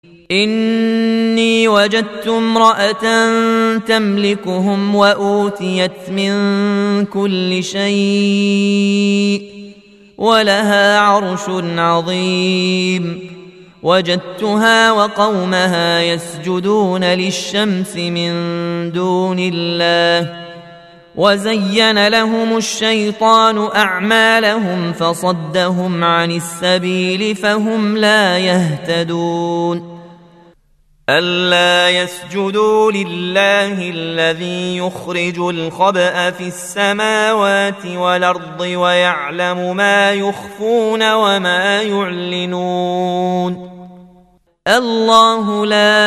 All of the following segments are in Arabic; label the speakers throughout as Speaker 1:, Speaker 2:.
Speaker 1: إني وجدت امرأة تملكهم وأوتيت من كل شيء ولها عرش عظيم وجدتها وقومها يسجدون للشمس من دون الله وزين لهم الشيطان أعمالهم فصدهم عن السبيل فهم لا يهتدون ألا يسجدوا لله الذي يخرج الخبأ في السماوات والأرض ويعلم ما يخفون وما يعلنون الله لا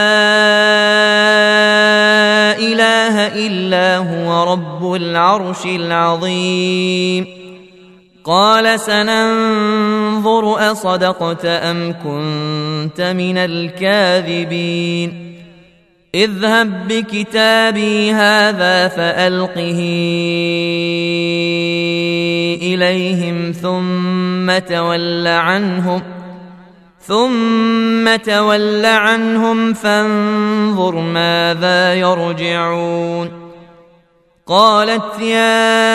Speaker 1: إله إلا هو رب العرش العظيم قال سننظر أصدقت أم كنت من الكاذبين اذهب بكتابي هذا فألقه إليهم ثم تول عنهم فانظر ماذا يرجعون قالت يا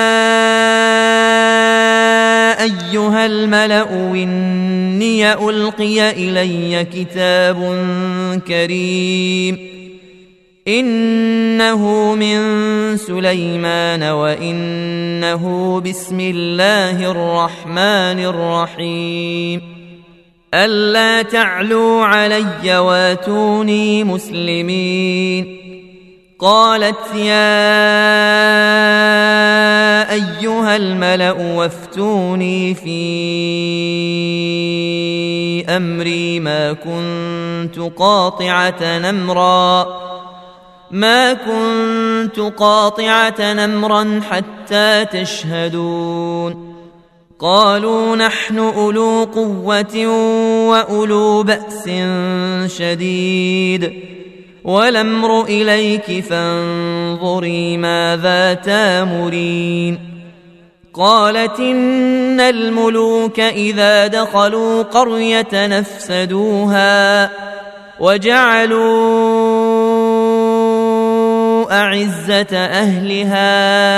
Speaker 1: أيها الملأ إني ألقي إلي كتاب كريم إنه من سليمان وإنه بسم الله الرحمن الرحيم ألا تعلوا علي واتوني مسلمين قالت يا أيها الملأ وافتوني في أمري ما كنت قاطعة أمرا حتى تشهدون قالوا نحن أولو قوة وأولو بأس شديد والأمر إليك فانظري ماذا تامرين قالت إن الملوك إذا دخلوا قرية نفسدوها وجعلوا أعزة أهلها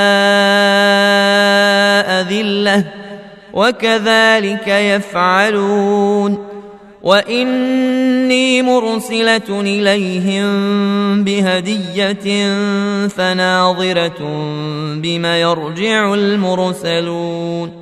Speaker 1: أذلة وكذلك يفعلون وإني مرسلة إليهم بهدية فناظرة بما يرجع المرسلون